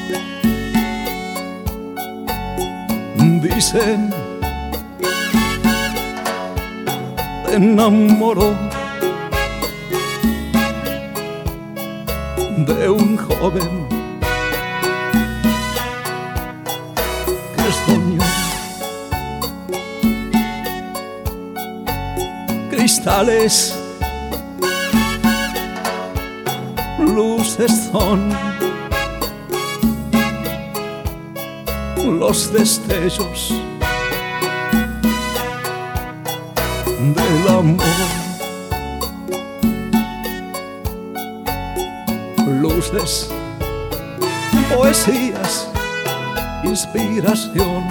Dicen, te enamoró de un joven que soñó cristales, luces son los destellos del amor, luces, poesías, inspiración,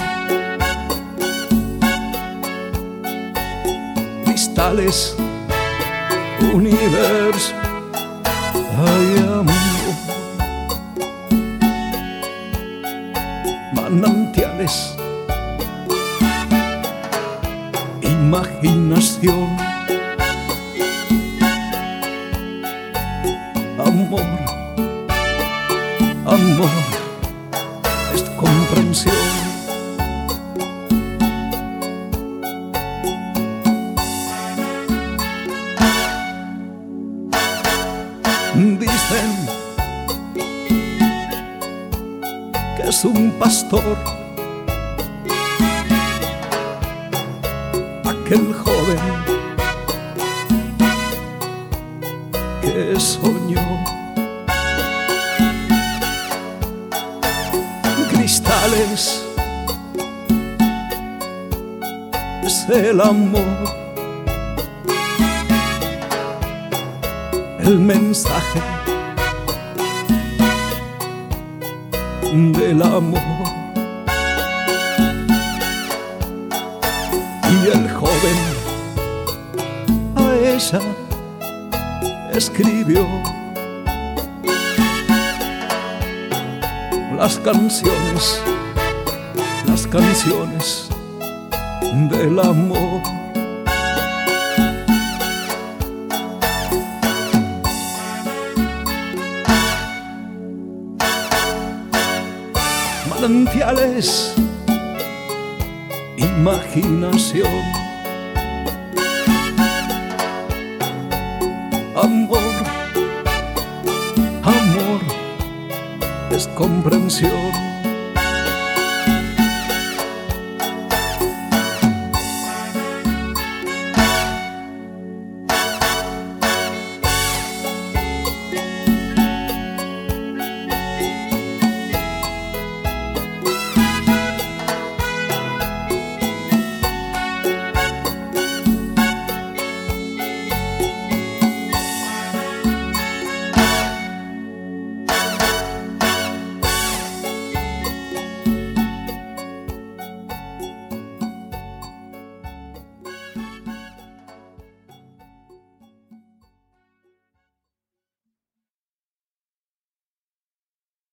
cristales, universo, hay amor. Manantiales, imaginación, amor, amor, es comprensión. Dicen que es un pastor aquel joven que soñó cristales, es el amor, el mensaje del amor. Y el joven a ella escribió las canciones del amor. Manantiales, imaginación, amor, amor, es comprensión.